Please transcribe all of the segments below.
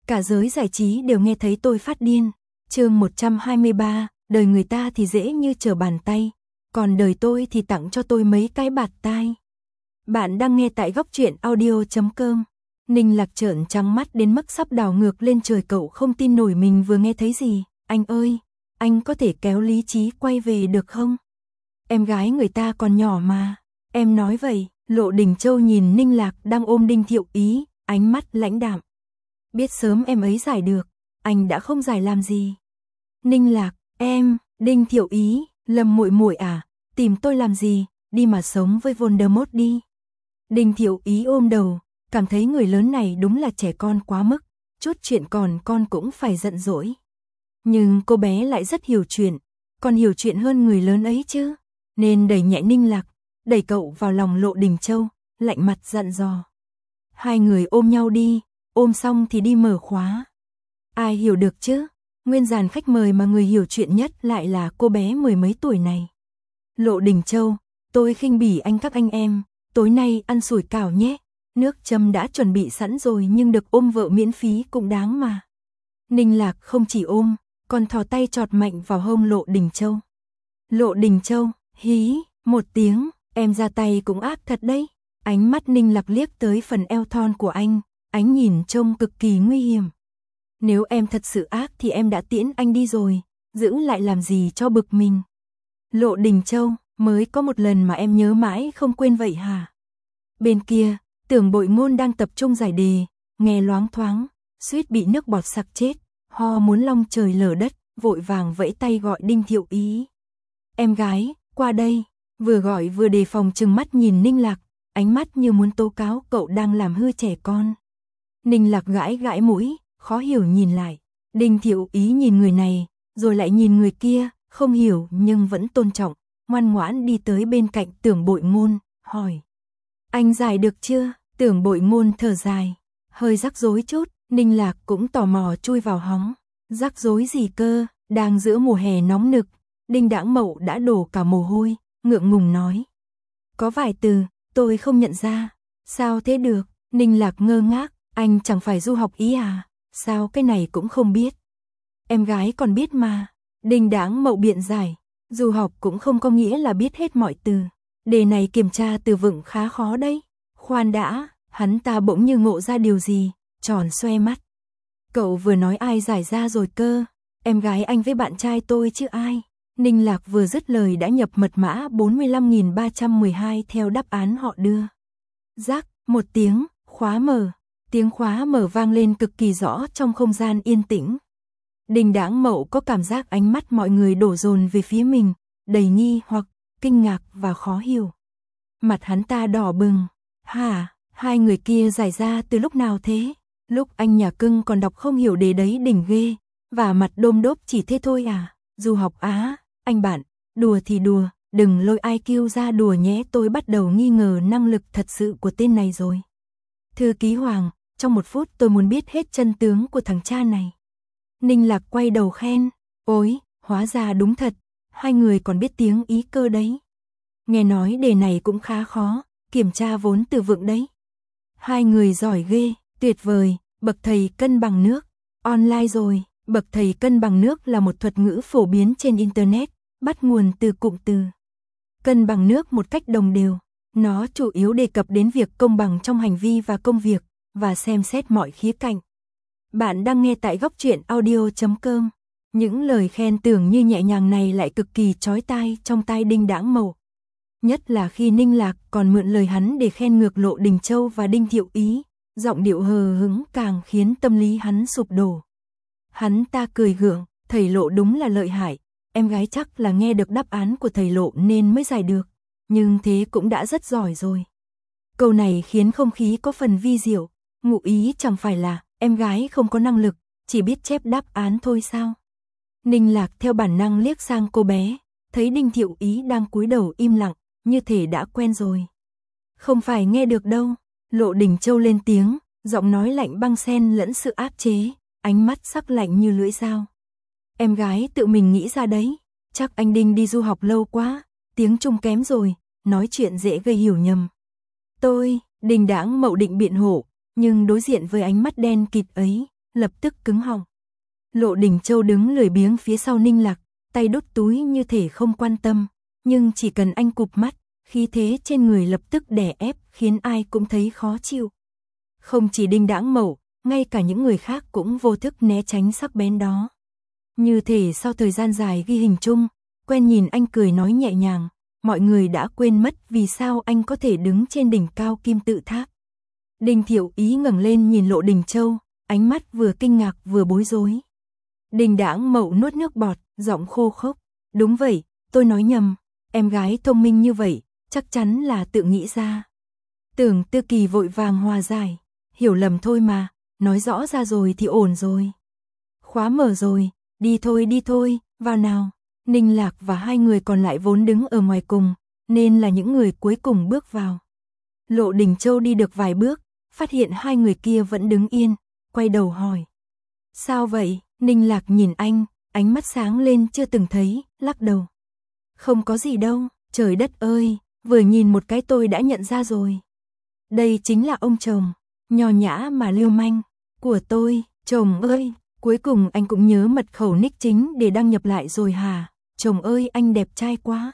Cả giới giải trí đều nghe thấy tôi phát điên. Chương 123, đời người ta thì dễ như trở bàn tay, còn đời tôi thì tặng cho tôi mấy cái bạt tai. Bạn đang nghe tại góc truyện audio.com. Ninh Lạc trợn trắng mắt đến mức sắp đảo ngược lên trời, cậu không tin nổi mình vừa nghe thấy gì. Anh ơi, anh có thể kéo lý trí quay về được không? Em gái người ta còn nhỏ mà. Em nói vậy. Lộ Đình Châu nhìn Ninh Lạc đang ôm Đinh Thiệu Ý, ánh mắt lãnh đạm. Biết sớm em ấy giải được, anh đã không giải làm gì. Ninh Lạc, em, Đinh Thiệu Ý, Lâm muội muội à, tìm tôi làm gì, đi mà sống với Voldemort đi. Đinh Thiệu Ý ôm đầu, cảm thấy người lớn này đúng là trẻ con quá mức, chút chuyện còn con cũng phải giận dỗi. Nhưng cô bé lại rất hiểu chuyện, còn hiểu chuyện hơn người lớn ấy chứ, nên đẩy nhẹ Ninh Lạc, đẩy cậu vào lòng Lộ Đình Châu, lạnh mặt dặn dò. Hai người ôm nhau đi, ôm xong thì đi mở khóa. Ai hiểu được chứ, nguyên dàn khách mời mà người hiểu chuyện nhất lại là cô bé mười mấy tuổi này. Lộ Đình Châu, tôi khinh bỉ các anh em, tối nay ăn sủi cảo nhé, nước châm đã chuẩn bị sẵn rồi nhưng được ôm vợ miễn phí cũng đáng mà. Ninh Lạc không chỉ ôm, còn thò tay chọt mạnh vào hông Lộ Đình Châu. Lộ Đình Châu, hí, một tiếng, em ra tay cũng ác thật đấy. Ánh mắt Ninh Lạc liếc tới phần eo thon của anh, ánh nhìn trông cực kỳ nguy hiểm. Nếu em thật sự ác thì em đã tiễn anh đi rồi, giữ lại làm gì cho bực mình. Lộ Đình Châu, mới có một lần mà em nhớ mãi không quên vậy hả? Bên kia, Tưởng Bội Ngôn đang tập trung giải đề, nghe loáng thoáng, suýt bị nước bọt sặc chết, ho muốn long trời lở đất, vội vàng vẫy tay gọi Đinh Thiệu Ý. Em gái, qua đây, vừa gọi vừa đề phòng trừng mắt nhìn Ninh Lạc, ánh mắt như muốn tố cáo cậu đang làm hư trẻ con. Ninh Lạc gãi gãi mũi, khó hiểu nhìn lại. Đinh Thiệu Ý nhìn người này, rồi lại nhìn người kia, không hiểu nhưng vẫn tôn trọng, ngoan ngoãn đi tới bên cạnh Tưởng Bội Ngôn, hỏi. Anh giải được chưa? Tưởng Bội Ngôn thở dài, hơi rắc rối chút, Ninh Lạc cũng tò mò chui vào hóng. Rắc rối gì cơ, đang giữa mùa hè nóng nực, Đinh Đãng Mậu đã đổ cả mồ hôi, ngượng ngùng nói. Có vài từ, tôi không nhận ra. Sao thế được? Ninh Lạc ngơ ngác, anh chẳng phải du học Ý à? Sao cái này cũng không biết? Em gái còn biết mà. Đinh Đãng Mậu biện giải, du học cũng không có nghĩa là biết hết mọi từ. Đề này kiểm tra từ vựng khá khó đấy. Khoan đã, hắn ta bỗng như ngộ ra điều gì, tròn xoe mắt. Cậu vừa nói ai giải ra rồi cơ? Em gái anh với bạn trai tôi chứ ai? Ninh Lạc vừa dứt lời đã nhập mật mã 45.312 theo đáp án họ đưa. Rắc, một tiếng, khóa mở. Tiếng khóa mở vang lên cực kỳ rõ trong không gian yên tĩnh. Đinh Đãng Mậu có cảm giác ánh mắt mọi người đổ dồn về phía mình, đầy nghi hoặc, kinh ngạc và khó hiểu. Mặt hắn ta đỏ bừng. Hả, hai người kia giải ra từ lúc nào thế? Lúc anh nhà cưng còn đọc không hiểu đề đấy đỉnh ghê, và mặt đôm đốp chỉ thế thôi à? Du học Á, anh bạn, đùa thì đùa, đừng lôi IQ ra đùa nhé, tôi bắt đầu nghi ngờ năng lực thật sự của tên này rồi. Thư ký Hoàng, trong một phút tôi muốn biết hết chân tướng của thằng cha này. Ninh Lạc quay đầu khen, ôi, hóa ra đúng thật, hai người còn biết tiếng Ý cơ đấy. Nghe nói đề này cũng khá khó, kiểm tra vốn từ vựng đấy. Hai người giỏi ghê, tuyệt vời, bậc thầy cân bằng nước, online rồi. Bậc thầy cân bằng nước là một thuật ngữ phổ biến trên Internet, bắt nguồn từ cụm từ cân bằng nước một cách đồng đều. Nó chủ yếu đề cập đến việc công bằng trong hành vi và công việc, và xem xét mọi khía cạnh. Bạn đang nghe tại góc truyện audio.com. Những lời khen tưởng như nhẹ nhàng này lại cực kỳ chói tai trong tai Đinh Đãng Mậu. Nhất là khi Ninh Lạc còn mượn lời hắn để khen ngược Lộ Đình Châu và Đinh Thiệu Ý, giọng điệu hờ hững càng khiến tâm lý hắn sụp đổ. Hắn ta cười gượng, thầy Lộ đúng là lợi hại, em gái chắc là nghe được đáp án của thầy Lộ nên mới giải được, nhưng thế cũng đã rất giỏi rồi. Câu này khiến không khí có phần vi diệu, ngụ ý chẳng phải là em gái không có năng lực, chỉ biết chép đáp án thôi sao? Ninh Lạc theo bản năng liếc sang cô bé, thấy Đinh Thiệu Ý đang cúi đầu im lặng, như thể đã quen rồi. Không phải nghe được đâu, Lộ Đình Châu lên tiếng, giọng nói lạnh băng xen lẫn sự áp chế, ánh mắt sắc lạnh như lưỡi dao. Em gái tự mình nghĩ ra đấy, chắc anh Đinh đi du học lâu quá, tiếng Trung kém rồi, nói chuyện dễ gây hiểu nhầm. Đinh Đãng Mậu định biện hộ, nhưng đối diện với ánh mắt đen kịt ấy, lập tức cứng họng. Lộ Đình Châu đứng lười biếng phía sau Ninh Lạc, tay đút túi như thể không quan tâm, nhưng chỉ cần anh cụp mắt, khí thế trên người lập tức đè ép khiến ai cũng thấy khó chịu. Không chỉ Đinh Đãng Mậu, ngay cả những người khác cũng vô thức né tránh sắc bén đó. Như thể sau thời gian dài ghi hình chung, quen nhìn anh cười nói nhẹ nhàng, mọi người đã quên mất vì sao anh có thể đứng trên đỉnh cao kim tự tháp. Đinh Thiệu Ý ngẩng lên nhìn Lộ Đình Châu, ánh mắt vừa kinh ngạc vừa bối rối. Đinh Đãng Mậu nuốt nước bọt, giọng khô khốc, đúng vậy, tôi nói nhầm, em gái thông minh như vậy, chắc chắn là tự nghĩ ra. Tưởng Tư Kỳ vội vàng hòa giải, hiểu lầm thôi mà, nói rõ ra rồi thì ổn rồi. Khóa mở rồi, đi thôi, vào nào. Ninh Lạc và hai người còn lại vốn đứng ở ngoài cùng, nên là những người cuối cùng bước vào. Lộ Đình Châu đi được vài bước, phát hiện hai người kia vẫn đứng yên, quay đầu hỏi. Sao vậy? Ninh Lạc nhìn anh, ánh mắt sáng lên chưa từng thấy, lắc đầu. Không có gì đâu, trời đất ơi, vừa nhìn một cái tôi đã nhận ra rồi. Đây chính là ông chồng, nho nhã mà lưu manh, của tôi, chồng ơi, cuối cùng anh cũng nhớ mật khẩu nick chính để đăng nhập lại rồi hả? Chồng ơi anh đẹp trai quá.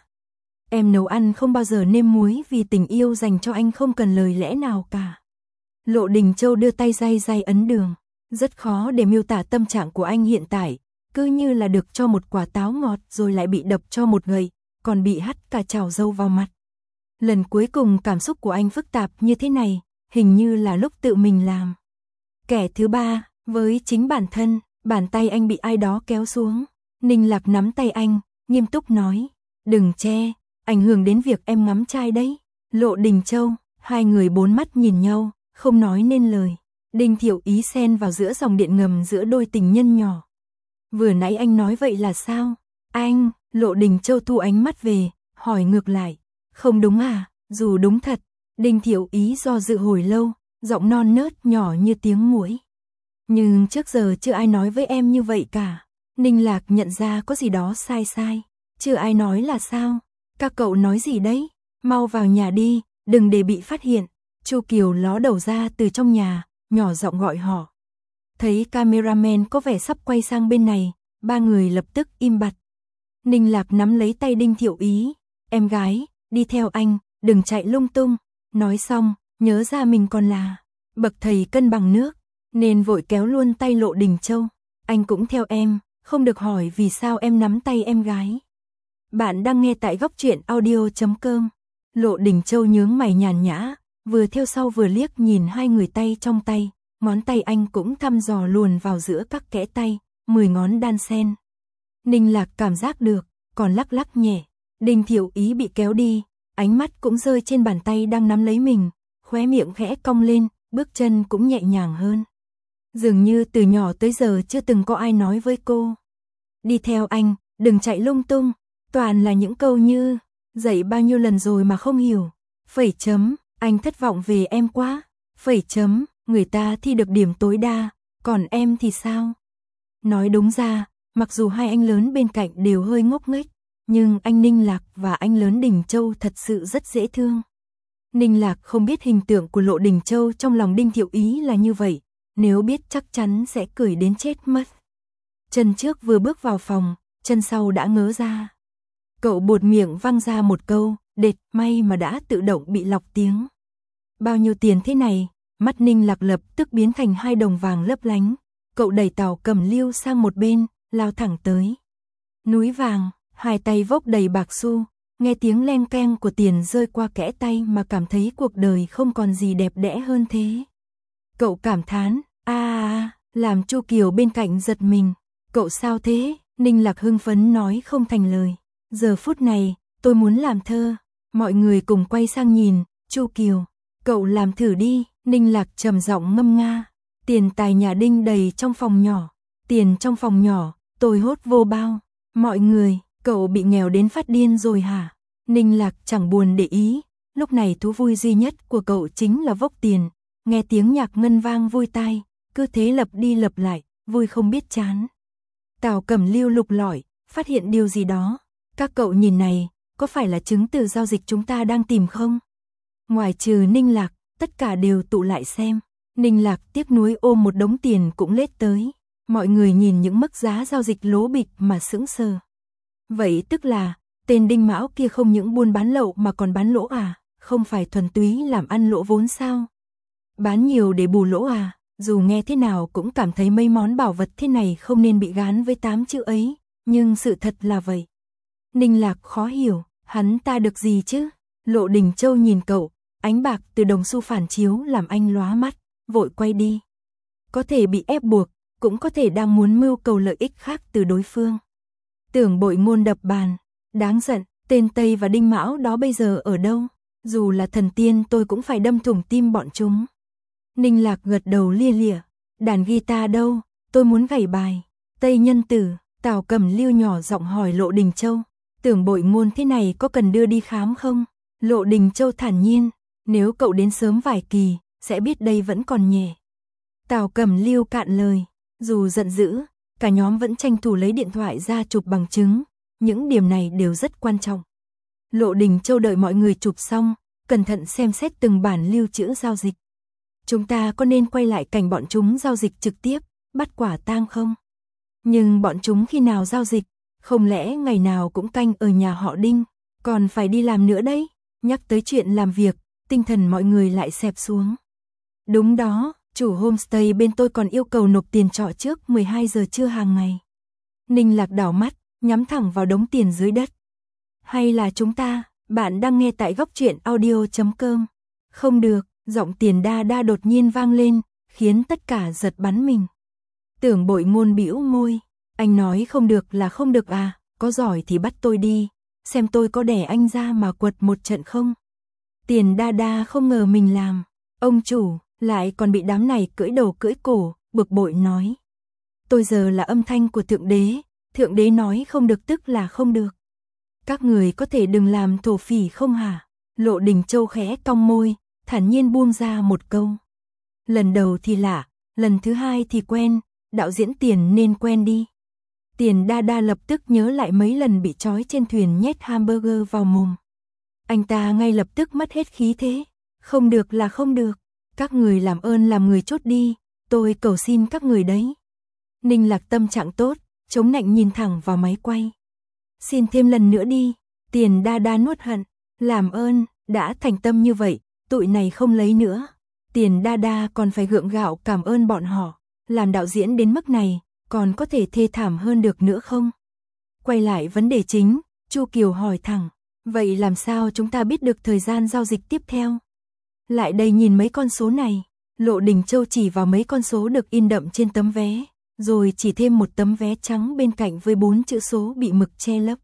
Em nấu ăn không bao giờ nêm muối vì tình yêu dành cho anh không cần lời lẽ nào cả. Lộ Đình Châu đưa tay day ấn đường. Rất khó để miêu tả tâm trạng của anh hiện tại, cứ như là được cho một quả táo ngọt rồi lại bị đập cho một gậy, còn bị hắt cả chảo dâu vào mặt. Lần cuối cùng cảm xúc của anh phức tạp như thế này, hình như là lúc tự mình làm. Kẻ thứ ba, với chính bản thân, bàn tay anh bị ai đó kéo xuống. Ninh Lạc nắm tay anh, nghiêm túc nói, đừng che, ảnh hưởng đến việc em ngắm trai đấy. Lộ Đình Châu, hai người bốn mắt nhìn nhau, không nói nên lời. Đinh Thiệu Ý xen vào giữa dòng điện ngầm giữa đôi tình nhân nhỏ. Vừa nãy anh nói vậy là sao? Anh, Lộ Đình Châu thu ánh mắt về, hỏi ngược lại. Không đúng à, dù đúng thật. Đinh Thiệu Ý do dự hồi lâu, giọng non nớt nhỏ như tiếng muỗi. Nhưng trước giờ chưa ai nói với em như vậy cả. Ninh Lạc nhận ra có gì đó sai. Chưa ai nói là sao? Các cậu nói gì đấy? Mau vào nhà đi, đừng để bị phát hiện. Chu Kiều ló đầu ra từ trong nhà, nhỏ giọng gọi họ. Thấy cameraman có vẻ sắp quay sang bên này, ba người lập tức im bặt. Ninh Lạc nắm lấy tay Đinh Thiệu Ý. Em gái, đi theo anh, đừng chạy lung tung. Nói xong, nhớ ra mình còn là bậc thầy cân bằng nước, nên vội kéo luôn tay Lộ Đình Châu. Anh cũng theo em, không được hỏi vì sao em nắm tay em gái. Bạn đang nghe tại Góc Truyện Audio.com. Lộ Đình Châu nhướng mày nhàn nhã, vừa theo sau vừa liếc nhìn hai người tay trong tay, ngón tay anh cũng thăm dò luồn vào giữa các kẽ tay, 10 ngón đan xen. Ninh Lạc cảm giác được, còn lắc lắc nhẹ. Đinh Thiệu Ý bị kéo đi, ánh mắt cũng rơi trên bàn tay đang nắm lấy mình, khóe miệng khẽ cong lên, bước chân cũng nhẹ nhàng hơn. Dường như từ nhỏ tới giờ chưa từng có ai nói với cô. Đi theo anh, đừng chạy lung tung, toàn là những câu như, dạy bao nhiêu lần rồi mà không hiểu. Phẩy chấm, anh thất vọng về em quá. Phẩy chấm, người ta thi được điểm tối đa, còn em thì sao? Nói đúng ra, mặc dù hai anh lớn bên cạnh đều hơi ngốc nghếch, nhưng anh Ninh Lạc và anh lớn Đình Châu thật sự rất dễ thương. Ninh Lạc không biết hình tượng của Lộ Đình Châu trong lòng Đinh Thiệu Ý là như vậy, nếu biết chắc chắn sẽ cười đến chết mất. Chân trước vừa bước vào phòng, chân sau đã ngớ ra. Cậu buột miệng văng ra một câu, đệt, may mà đã tự động bị lọc tiếng. Bao nhiêu tiền thế này? Mắt Ninh Lạc lập tức biến thành 2 đồng vàng lấp lánh. Cậu đẩy Tào Cẩm Liêu sang một bên, lao thẳng tới. Núi vàng, hai tay vốc đầy bạc xu, nghe tiếng len keng của tiền rơi qua kẽ tay mà cảm thấy cuộc đời không còn gì đẹp đẽ hơn thế. Cậu cảm thán, làm Chu Kiều bên cạnh giật mình. Cậu sao thế? Ninh Lạc hưng phấn nói không thành lời. Giờ phút này, tôi muốn làm thơ. Mọi người cùng quay sang nhìn, Chu Kiều, cậu làm thử đi. Ninh Lạc trầm giọng ngâm nga. Tiền tài nhà Đinh đầy trong phòng nhỏ. Tiền trong phòng nhỏ, tôi hốt vô bao. Mọi người, cậu bị nghèo đến phát điên rồi hả? Ninh Lạc chẳng buồn để ý. Lúc này thú vui duy nhất của cậu chính là vốc tiền. Nghe tiếng nhạc ngân vang vui tai, cứ thế lặp đi lặp lại, vui không biết chán. Tào Cẩm Liêu lục lọi, phát hiện điều gì đó. Các cậu nhìn này, có phải là chứng từ giao dịch chúng ta đang tìm không? Ngoài trừ Ninh Lạc, tất cả đều tụ lại xem. Ninh Lạc tiếc nuối ôm một đống tiền cũng lết tới. Mọi người nhìn những mức giá giao dịch lố bịch mà sững sờ. Vậy tức là, tên Đinh Mão kia không những buôn bán lậu mà còn bán lỗ à, không phải thuần túy làm ăn lỗ vốn sao? Bán nhiều để bù lỗ à, dù nghe thế nào cũng cảm thấy mấy món bảo vật thế này không nên bị gán với 8 chữ ấy, nhưng sự thật là vậy. Ninh Lạc khó hiểu, hắn ta được gì chứ? Lộ Đình Châu nhìn cậu, ánh bạc từ đồng xu phản chiếu làm anh lóa mắt, vội quay đi. Có thể bị ép buộc, cũng có thể đang muốn mưu cầu lợi ích khác từ đối phương. Tưởng Bội Ngôn đập bàn, đáng giận, tên Tây và Đinh Mão đó bây giờ ở đâu? Dù là thần tiên tôi cũng phải đâm thủng tim bọn chúng. Ninh Lạc gật đầu lia lịa, đàn guitar đâu, tôi muốn gảy bài. Tây Nhân Tử, Tào Cẩm Lưu nhỏ giọng hỏi Lộ Đình Châu, Tưởng Bội Ngôn thế này có cần đưa đi khám không? Lộ Đình Châu thản nhiên, nếu cậu đến sớm vài kỳ, sẽ biết đây vẫn còn nhẹ. Tào Cẩm Lưu cạn lời, dù giận dữ, cả nhóm vẫn tranh thủ lấy điện thoại ra chụp bằng chứng, những điểm này đều rất quan trọng. Lộ Đình Châu đợi mọi người chụp xong, cẩn thận xem xét từng bản lưu trữ giao dịch. Chúng ta có nên quay lại cảnh bọn chúng giao dịch trực tiếp, bắt quả tang không? Nhưng bọn chúng khi nào giao dịch, không lẽ ngày nào cũng canh ở nhà họ Đinh, còn phải đi làm nữa đấy? Nhắc tới chuyện làm việc, tinh thần mọi người lại xẹp xuống. Đúng đó, chủ homestay bên tôi còn yêu cầu nộp tiền trọ trước 12 giờ trưa hàng ngày. Ninh Lạc đảo mắt, nhắm thẳng vào đống tiền dưới đất. Hay là chúng ta, bạn đang nghe tại góc truyện audio.com. Không được, giọng Tiền Đa Đa đột nhiên vang lên, khiến tất cả giật bắn mình. Tưởng Bội Ngôn bĩu môi, anh nói không được là không được à, có giỏi thì bắt tôi đi, xem tôi có đẻ anh ra mà quật một trận không. Tiền Đa Đa không ngờ mình làm, ông chủ, lại còn bị đám này cưỡi đầu cưỡi cổ, bực bội nói. Tôi giờ là âm thanh của Thượng Đế nói không được tức là không được. Các người có thể đừng làm thổ phỉ không hả? Lộ Đình Châu khẽ cong môi, thản nhiên buông ra một câu. Lần đầu thì lạ, lần thứ hai thì quen, đạo diễn Tiền nên quen đi. Tiền Đa Đa lập tức nhớ lại mấy lần bị trói trên thuyền nhét hamburger vào mồm. Anh ta ngay lập tức mất hết khí thế. Không được là không được. Các người làm ơn làm người chốt đi, tôi cầu xin các người đấy. Ninh Lạc tâm trạng tốt, chống nạnh nhìn thẳng vào máy quay. Xin thêm lần nữa đi. Tiền Đa Đa nuốt hận. Làm ơn, đã thành tâm như vậy, tụi này không lấy nữa. Tiền Đa Đa còn phải gượng gạo cảm ơn bọn họ. Làm đạo diễn đến mức này, còn có thể thê thảm hơn được nữa không? Quay lại vấn đề chính, Chu Kiều hỏi thẳng. Vậy làm sao chúng ta biết được thời gian giao dịch tiếp theo? Lại đây nhìn mấy con số này. Lộ Đình Châu chỉ vào mấy con số được in đậm trên tấm vé, rồi chỉ thêm một tấm vé trắng bên cạnh với 4 chữ số bị mực che lấp.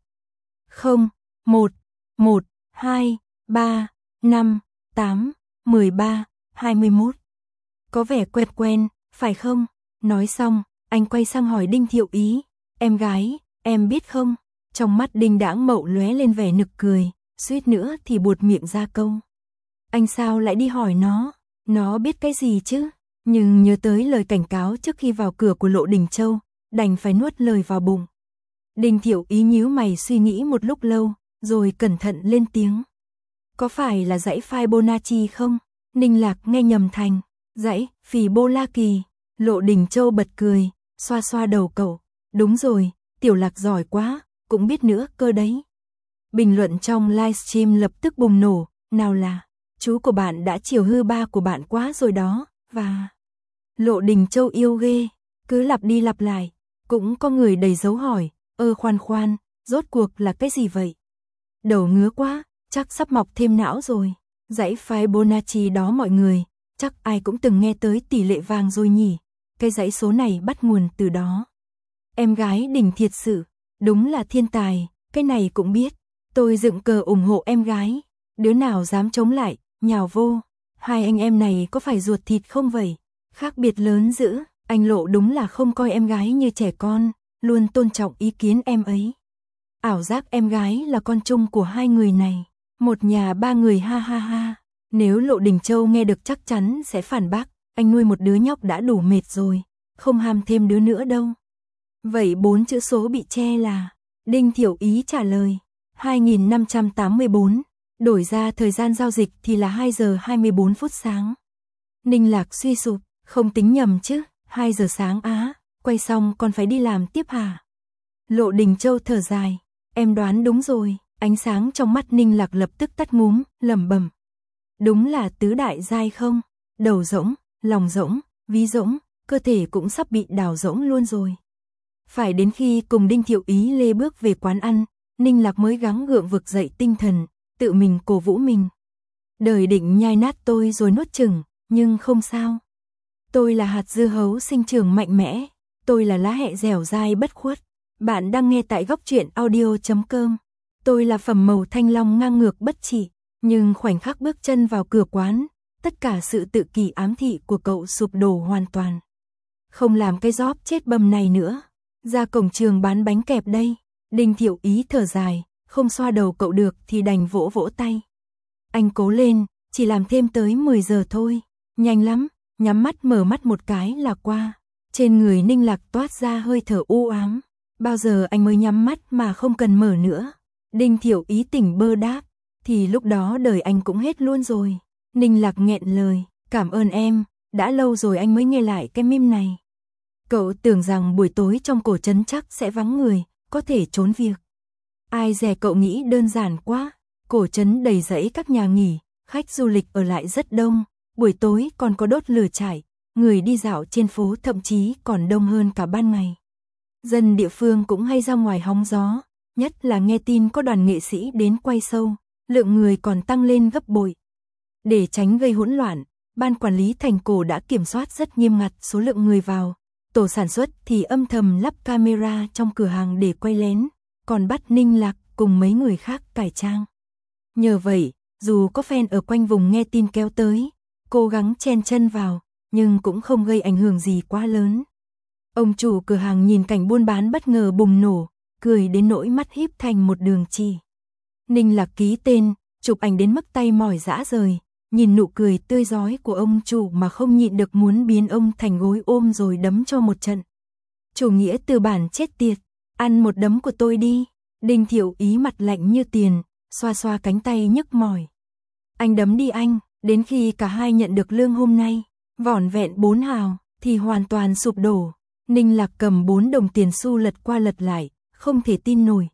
0, 1, 1, 2, 3, 5, 8, 13, 21. Có vẻ quen quen, phải không? Nói xong, anh quay sang hỏi Đinh Thiệu Ý. Em gái, em biết không? Trong mắt Đinh Đãng Mậu lóe lên vẻ nực cười, suýt nữa thì buột miệng ra câu. Anh sao lại đi hỏi nó biết cái gì chứ? Nhưng nhớ tới lời cảnh cáo trước khi vào cửa của Lộ Đình Châu, đành phải nuốt lời vào bụng. Đinh Thiệu Ý nhíu mày suy nghĩ một lúc lâu, rồi cẩn thận lên tiếng. Có phải là dãy Fibonacci không? Ninh Lạc nghe nhầm thành dãy Fibonacci. Lộ Đình Châu bật cười, xoa xoa đầu cậu. Đúng rồi, Tiểu Lạc giỏi quá, cũng biết nữa cơ đấy. Bình luận trong livestream lập tức bùng nổ, nào là chú của bạn đã chiều hư ba của bạn quá rồi đó, và Lộ Đình Châu yêu ghê, cứ lặp đi lặp lại. Cũng có người đầy dấu hỏi, khoan, rốt cuộc là cái gì vậy? Đầu ngứa quá, chắc sắp mọc thêm não rồi. Dãy Fibonacci đó mọi người, chắc ai cũng từng nghe tới tỷ lệ vàng rồi nhỉ. Cái dãy số này bắt nguồn từ đó. Em gái Đình thiệt sự, đúng là thiên tài, cái này cũng biết. Tôi dựng cờ ủng hộ em gái, đứa nào dám chống lại, nhào vô. Hai anh em này có phải ruột thịt không vậy? Khác biệt lớn dữ, anh Lộ đúng là không coi em gái như trẻ con, luôn tôn trọng ý kiến em ấy. Ảo giác em gái là con chung của hai người này, một nhà ba người ha ha ha. Nếu Lộ Đình Châu nghe được chắc chắn sẽ phản bác, anh nuôi một đứa nhóc đã đủ mệt rồi, không ham thêm đứa nữa đâu. Vậy 4 chữ số bị che là? Đinh Thiệu Ý trả lời, 2584, đổi ra thời gian giao dịch thì là 2 giờ 24 phút sáng. Ninh Lạc suy sụp, không tính nhầm chứ, 2 giờ sáng á, quay xong còn phải đi làm tiếp hả? Lộ Đình Châu thở dài, em đoán đúng rồi, ánh sáng trong mắt Ninh Lạc lập tức tắt ngúm, lẩm bẩm. Đúng là tứ đại giai không, đầu rỗng, lòng rỗng, ví rỗng, cơ thể cũng sắp bị đào rỗng luôn rồi. Phải đến khi cùng Đinh Thiệu Ý lê bước về quán ăn, Ninh Lạc mới gắng gượng vực dậy tinh thần, tự mình cổ vũ mình. Đời định nhai nát tôi rồi nuốt chửng, nhưng không sao. Tôi là hạt dưa hấu sinh trưởng mạnh mẽ, tôi là lá hẹ dẻo dai bất khuất. Bạn đang nghe tại góc truyện audio.com. Tôi là phẩm màu thanh long ngang ngược bất trị, nhưng khoảnh khắc bước chân vào cửa quán, tất cả sự tự kỷ ám thị của cậu sụp đổ hoàn toàn. Không làm cái job chết bầm này nữa, ra cổng trường bán bánh kẹp đây. Đinh Thiệu Ý thở dài, không xoa đầu cậu được thì đành vỗ vỗ tay. Anh cố lên, chỉ làm thêm tới 10 giờ thôi, nhanh lắm, nhắm mắt mở mắt một cái là qua. Trên người Ninh Lạc toát ra hơi thở u ám. Bao giờ anh mới nhắm mắt mà không cần mở nữa? Đinh Thiệu Ý tỉnh bơ đáp, thì lúc đó đời anh cũng hết luôn rồi. Ninh Lạc nghẹn lời, cảm ơn em, đã lâu rồi anh mới nghe lại cái meme này. Cậu tưởng rằng buổi tối trong cổ trấn chắc sẽ vắng người, có thể trốn việc. Ai dè cậu nghĩ đơn giản quá, cổ trấn đầy rẫy các nhà nghỉ, khách du lịch ở lại rất đông, buổi tối còn có đốt lửa trại, người đi dạo trên phố thậm chí còn đông hơn cả ban ngày. Dân địa phương cũng hay ra ngoài hóng gió, nhất là nghe tin có đoàn nghệ sĩ đến quay show, lượng người còn tăng lên gấp bội. Để tránh gây hỗn loạn, ban quản lý thành cổ đã kiểm soát rất nghiêm ngặt số lượng người vào. Tổ sản xuất thì âm thầm lắp camera trong cửa hàng để quay lén, còn bắt Ninh Lạc cùng mấy người khác cải trang. Nhờ vậy, dù có fan ở quanh vùng nghe tin kéo tới, cố gắng chen chân vào, nhưng cũng không gây ảnh hưởng gì quá lớn. Ông chủ cửa hàng nhìn cảnh buôn bán bất ngờ bùng nổ, cười đến nỗi mắt híp thành một đường chỉ. Ninh Lạc ký tên, chụp ảnh đến mức tay mỏi rã rời, nhìn nụ cười tươi rói của ông chủ mà không nhịn được muốn biến ông thành gối ôm rồi đấm cho một trận. Chủ nghĩa tư bản chết tiệt, ăn một đấm của tôi đi. Đinh Thiệu Ý mặt lạnh như tiền, xoa xoa cánh tay nhức mỏi. Anh đấm đi anh, đến khi cả hai nhận được lương hôm nay, vỏn vẹn 4 hào, thì hoàn toàn sụp đổ. Ninh Lạc cầm 4 đồng tiền xu lật qua lật lại, không thể tin nổi.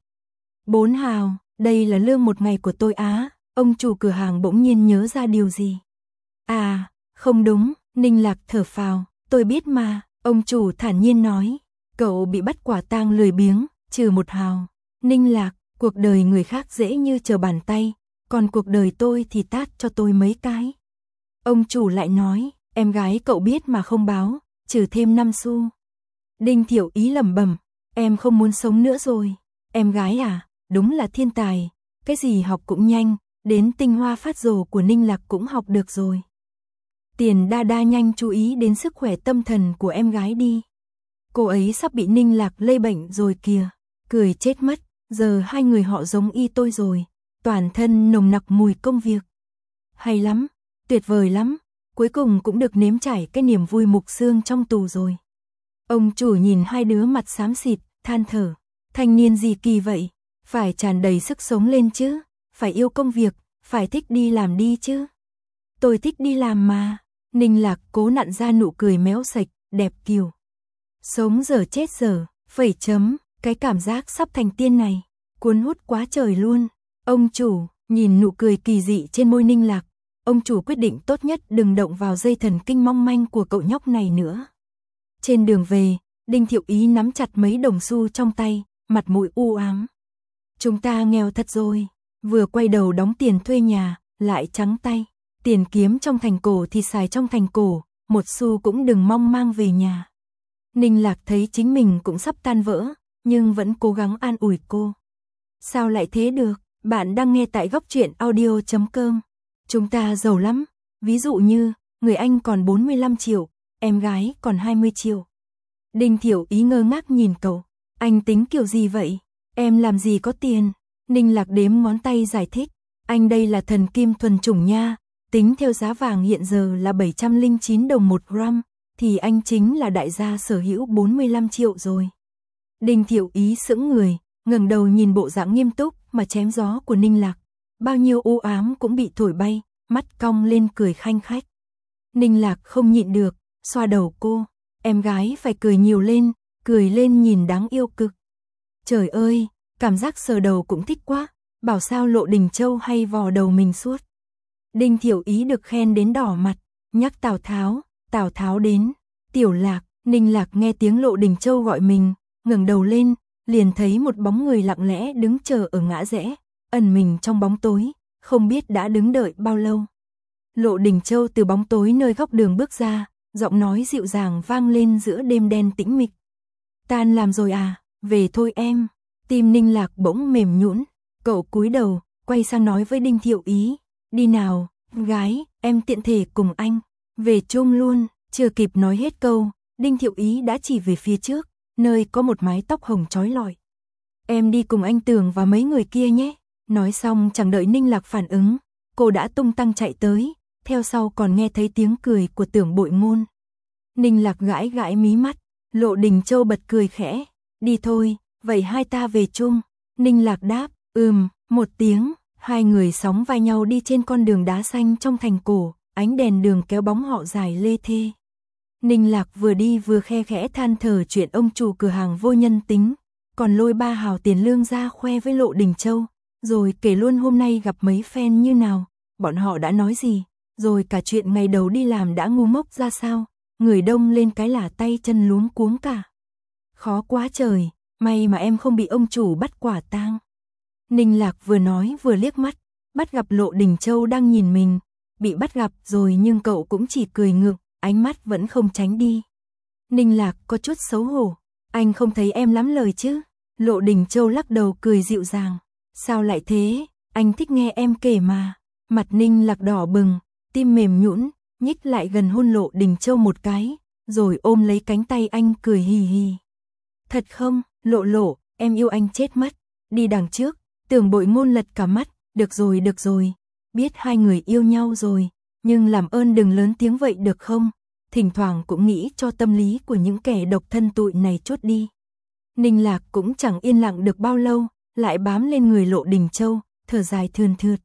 4 hào, đây là lương một ngày của tôi á. Ông chủ cửa hàng bỗng nhiên nhớ ra điều gì. À, không đúng, Ninh Lạc thở phào, tôi biết mà, ông chủ thản nhiên nói. Cậu bị bắt quả tang lười biếng, trừ 1 hào. Ninh Lạc, cuộc đời người khác dễ như trở bàn tay, còn cuộc đời tôi thì tát cho tôi mấy cái. Ông chủ lại nói, em gái cậu biết mà không báo, trừ thêm 5 xu. Đinh Thiệu Ý lẩm bẩm, em không muốn sống nữa rồi. Em gái à, đúng là thiên tài, cái gì học cũng nhanh, đến tinh hoa phát rồ của Ninh Lạc cũng học được rồi. Tiền đa đa nhanh chú ý đến sức khỏe tâm thần của em gái đi. Cô ấy sắp bị Ninh Lạc lây bệnh rồi kìa, cười chết mất, giờ hai người họ giống y tôi rồi, toàn thân nồng nặc mùi công việc. Hay lắm, tuyệt vời lắm, cuối cùng cũng được nếm trải cái niềm vui mục xương trong tù rồi. Ông chủ nhìn hai đứa mặt xám xịt, than thở, thanh niên gì kỳ vậy, phải tràn đầy sức sống lên chứ, phải yêu công việc, phải thích đi làm đi chứ. Tôi thích đi làm mà. Ninh Lạc cố nặn ra nụ cười méo sạch, đẹp kiều. Sống giờ chết giờ, phẩy chấm, cái cảm giác sắp thành tiên này, cuốn hút quá trời luôn. Ông chủ, nhìn nụ cười kỳ dị trên môi Ninh Lạc, ông chủ quyết định tốt nhất đừng động vào dây thần kinh mong manh của cậu nhóc này nữa. Trên đường về, Đinh Thiệu Ý nắm chặt mấy đồng xu trong tay, mặt mũi u ám. Chúng ta nghèo thật rồi, vừa quay đầu đóng tiền thuê nhà, lại trắng tay. Tiền kiếm trong thành cổ thì xài trong thành cổ, một xu cũng đừng mong mang về nhà. Ninh Lạc thấy chính mình cũng sắp tan vỡ, nhưng vẫn cố gắng an ủi cô. Sao lại thế được, bạn đang nghe tại góc truyện audio.com. Chúng ta giàu lắm, ví dụ như, người anh còn 45 triệu, em gái còn 20 triệu. Đinh Thiệu Ý ngơ ngác nhìn cậu, anh tính kiểu gì vậy, em làm gì có tiền. Ninh Lạc đếm ngón tay giải thích, anh đây là thần kim thuần chủng nha. Tính theo giá vàng hiện giờ là 709 đồng 1 gram, thì anh chính là đại gia sở hữu 45 triệu rồi. Đinh Thiệu Ý sững người, ngẩng đầu nhìn bộ dạng nghiêm túc mà chém gió của Ninh Lạc. Bao nhiêu u ám cũng bị thổi bay, mắt cong lên cười khanh khách. Ninh Lạc không nhịn được, xoa đầu cô, em gái phải cười nhiều lên, cười lên nhìn đáng yêu cực. Trời ơi, cảm giác sờ đầu cũng thích quá, bảo sao Lộ Đình Châu hay vò đầu mình suốt. Đinh Thiểu Ý được khen đến đỏ mặt, nhắc Tào Tháo đến, Tiểu Lạc, Ninh Lạc nghe tiếng Lộ Đình Châu gọi mình, ngẩng đầu lên, liền thấy một bóng người lặng lẽ đứng chờ ở ngã rẽ, ẩn mình trong bóng tối, không biết đã đứng đợi bao lâu. Lộ Đình Châu từ bóng tối nơi góc đường bước ra, giọng nói dịu dàng vang lên giữa đêm đen tĩnh mịch. Tan làm rồi à, về thôi em. Tim Ninh Lạc bỗng mềm nhũn, cậu cúi đầu, quay sang nói với Đinh Thiệu Ý, đi nào, gái, em tiện thể cùng anh, về chung luôn. Chưa kịp nói hết câu, Đinh Thiệu Ý đã chỉ về phía trước, nơi có một mái tóc hồng chói lọi. Em đi cùng anh Tường và mấy người kia nhé. Nói xong chẳng đợi Ninh Lạc phản ứng, cô đã tung tăng chạy tới, theo sau còn nghe thấy tiếng cười của Tưởng Bội Ngôn. Ninh Lạc gãi gãi mí mắt, Lộ Đình Châu bật cười khẽ, đi thôi, vậy hai ta về chung. Ninh Lạc đáp, một tiếng, hai người sóng vai nhau đi trên con đường đá xanh trong thành cổ, ánh đèn đường kéo bóng họ dài lê thê. Ninh Lạc vừa đi vừa khe khẽ than thở chuyện ông chủ cửa hàng vô nhân tính, còn lôi 3 hào tiền lương ra khoe với Lộ Đình Châu, rồi kể luôn hôm nay gặp mấy fan như nào, bọn họ đã nói gì, rồi cả chuyện ngày đầu đi làm đã ngu ngốc ra sao, người đông lên cái là tay chân luống cuống cả. Khó quá trời, may mà em không bị ông chủ bắt quả tang. Ninh Lạc vừa nói vừa liếc mắt, bắt gặp Lộ Đình Châu đang nhìn mình, bị bắt gặp rồi nhưng cậu cũng chỉ cười ngượng, ánh mắt vẫn không tránh đi. Ninh Lạc có chút xấu hổ, anh không thấy em lắm lời chứ? Lộ Đình Châu lắc đầu cười dịu dàng, sao lại thế, anh thích nghe em kể mà. Mặt Ninh Lạc đỏ bừng, tim mềm nhũn, nhích lại gần hôn Lộ Đình Châu một cái, rồi ôm lấy cánh tay anh cười hì hì. Thật không, Lộ, em yêu anh chết mất. Đi đằng trước, Tưởng Bội Ngôn lật cả mắt, được rồi, biết hai người yêu nhau rồi, nhưng làm ơn đừng lớn tiếng vậy được không? Thỉnh thoảng cũng nghĩ cho tâm lý của những kẻ độc thân tụi này chốt đi. Ninh Lạc cũng chẳng yên lặng được bao lâu, lại bám lên người Lộ Đình Châu, thở dài thườn thượt.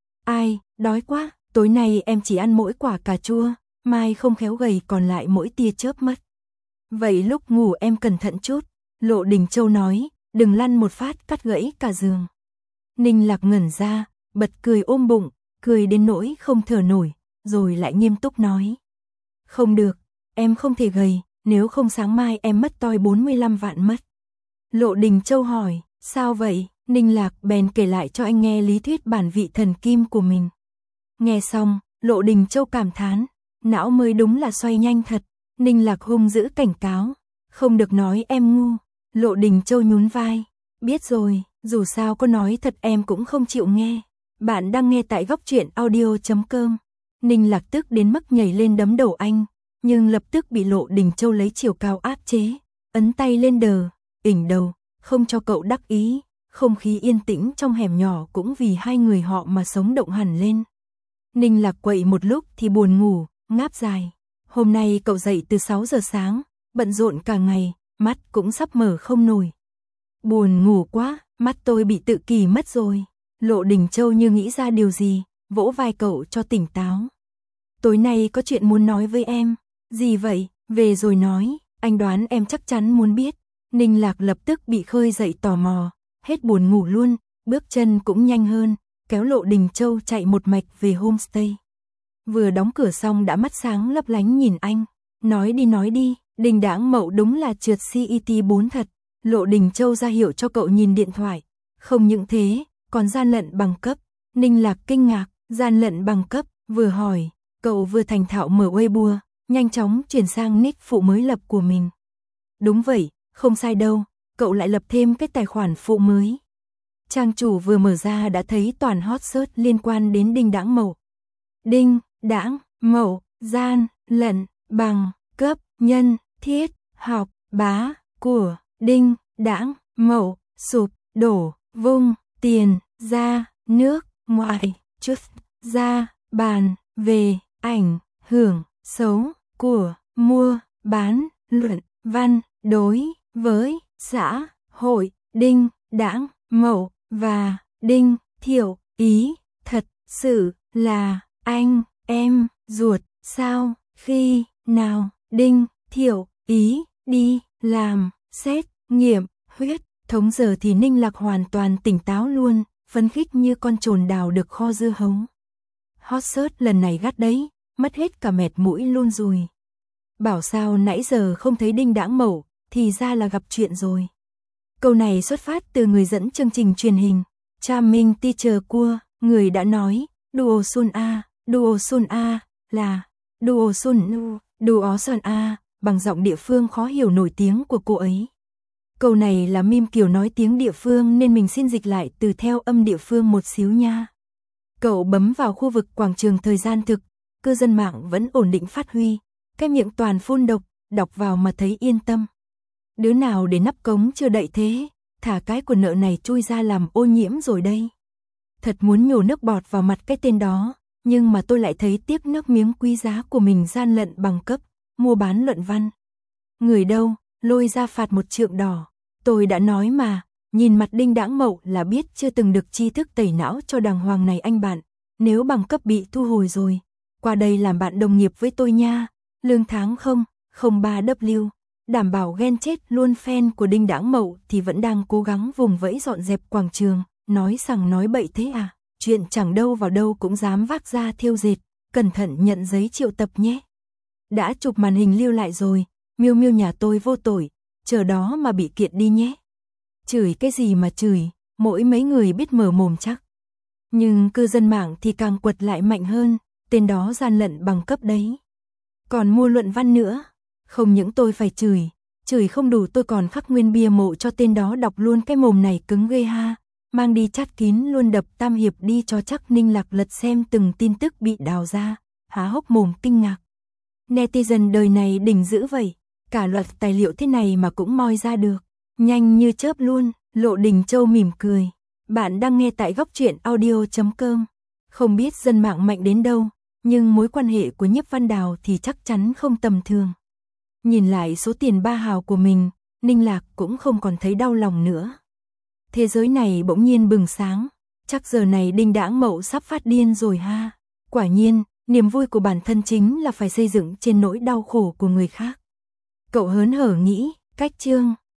Ai, đói quá, tối nay em chỉ ăn mỗi quả cà chua, mai không khéo gầy còn lại mỗi tia chớp mất. Vậy lúc ngủ em cẩn thận chút, Lộ Đình Châu nói, đừng lăn một phát cắt gãy cả giường. Ninh Lạc ngẩn ra, bật cười ôm bụng, cười đến nỗi không thở nổi, rồi lại nghiêm túc nói. Không được, em không thể gầy, nếu không sáng mai em mất toi 45 vạn mất. Lộ Đình Châu hỏi, sao vậy? Ninh Lạc bèn kể lại cho anh nghe lý thuyết bản vị thần kim của mình. Nghe xong, Lộ Đình Châu cảm thán, não mới đúng là xoay nhanh thật. Ninh Lạc hung dữ cảnh cáo, không được nói em ngu. Lộ Đình Châu nhún vai, biết rồi, dù sao có nói thật em cũng không chịu nghe. Bạn đang nghe tại Góc Truyện Audio.com. Ninh Lạc tức đến mức nhảy lên đấm đầu anh, nhưng lập tức bị Lộ Đình Châu lấy chiều cao áp chế, ấn tay lên ỉnh đầu, không cho cậu đắc ý. Không khí yên tĩnh trong hẻm nhỏ cũng vì hai người họ mà sống động hẳn lên. Ninh Lạc quậy một lúc thì buồn ngủ, ngáp dài. Hôm nay cậu dậy từ 6 giờ sáng, bận rộn cả ngày, mắt cũng sắp mở không nổi. Buồn ngủ quá, mắt tôi bị tự kỷ mất rồi. Lộ Đình Châu như nghĩ ra điều gì, vỗ vai cậu cho tỉnh táo. Tối nay có chuyện muốn nói với em. Gì vậy? Về rồi nói, anh đoán em chắc chắn muốn biết. Ninh Lạc lập tức bị khơi dậy tò mò, hết buồn ngủ luôn, bước chân cũng nhanh hơn, kéo Lộ Đình Châu chạy một mạch về homestay. Vừa đóng cửa xong đã mắt sáng lấp lánh nhìn anh, nói đi, Đình Đãng Mậu đúng là trượt CET 4 thật. Lộ Đình Châu ra hiệu cho cậu nhìn điện thoại, không những thế, còn gian lận bằng cấp. Ninh Lạc kinh ngạc, gian lận bằng cấp, vừa hỏi, cậu vừa thành thạo mở Weibo, nhanh chóng chuyển sang nick phụ mới lập của mình. Đúng vậy, không sai đâu, cậu lại lập thêm cái tài khoản phụ mới. Trang chủ vừa mở ra đã thấy toàn hot search liên quan đến Đinh Đãng Mậu. Đinh Đãng Mậu, gian lận bằng cấp, nhân thiết học bá của Đinh Đãng Mậu, sụp đổ vung tiền ra nước ngoài, chút ra bàn về ảnh hưởng xấu của mua bán luận văn đối với xã hội. Đinh Đãng Mậu và Đinh Thiệu Ý thật sự là anh em ruột. sao, khi, nào, Đinh, Thiệu, ý, đi, làm, xét, nghiệm, huyết, thống giờ thì Ninh Lạc hoàn toàn tỉnh táo luôn, phấn khích như con trồn đào được kho dưa hấu. Hot search lần này gắt đấy, mất hết cả mẹt mũi luôn rồi. Bảo sao nãy giờ không thấy Đinh Đãng Mậu, thì ra là gặp chuyện rồi. Câu này xuất phát từ người dẫn chương trình truyền hình, Charming Teacher Cua, người đã nói, Duo Sun A, là, Duo Sun A, bằng giọng địa phương khó hiểu nổi tiếng của cô ấy. Câu này là meme kiểu nói tiếng địa phương nên mình xin dịch lại từ theo âm địa phương một xíu nha. Cậu bấm vào khu vực quảng trường thời gian thực, cư dân mạng vẫn ổn định phát huy, cái miệng toàn phun độc, đọc vào mà thấy yên tâm. Đứa nào để nắp cống chưa đậy thế, thả cái quần nợ này chui ra làm ô nhiễm rồi đây. Thật muốn nhổ nước bọt vào mặt cái tên đó, nhưng mà tôi lại thấy tiếc nước miếng quý giá của mình gian lận bằng cấp, mua bán luận văn. Người đâu, lôi ra phạt 1 trượng đỏ. Tôi đã nói mà, nhìn mặt Đinh Đãng Mậu là biết chưa từng được tri thức tẩy não cho đàng hoàng này anh bạn. Nếu bằng cấp bị thu hồi rồi, qua đây làm bạn đồng nghiệp với tôi nha. Lương tháng 0,03W. Đảm bảo ghen chết luôn fan của Đinh Đãng Mậu thì vẫn đang cố gắng vùng vẫy dọn dẹp quảng trường. Nói sằng nói bậy thế à? Chuyện chẳng đâu vào đâu cũng dám vác ra thiêu dệt. Cẩn thận nhận giấy triệu tập nhé. Đã chụp màn hình lưu lại rồi. Miêu Miêu nhà tôi vô tội, chờ đó mà bị kiện đi nhé. Chửi cái gì mà chửi, mỗi mấy người biết mở mồm chắc. Nhưng cư dân mạng thì càng quật lại mạnh hơn, tên đó gian lận bằng cấp đấy. Còn mua luận văn nữa, không những tôi phải chửi không đủ tôi còn khắc nguyên bia mộ cho tên đó đọc luôn cái mồm này cứng ghê ha. Mang đi chát kín luôn đập Tam Hiệp đi cho chắc Ninh Lạc lật xem từng tin tức bị đào ra, há hốc mồm kinh ngạc. Netizen đời này đỉnh dữ vậy, cả loạt tài liệu thế này mà cũng moi ra được, nhanh như chớp luôn. Lộ Đình Châu mỉm cười. Bạn đang nghe tại Góc Truyện Audio.com. Không biết dân mạng mạnh đến đâu, nhưng mối quan hệ của Nhiếp Văn Đào thì chắc chắn không tầm thường. Nhìn lại số tiền 3 hào của mình, Ninh Lạc cũng không còn thấy đau lòng nữa. Thế giới này bỗng nhiên bừng sáng, chắc giờ này Đinh Đãng Mậu sắp phát điên rồi ha. Quả nhiên, niềm vui của bản thân chính là phải xây dựng trên nỗi đau khổ của người khác. Cậu hớn hở nghĩ, cách chương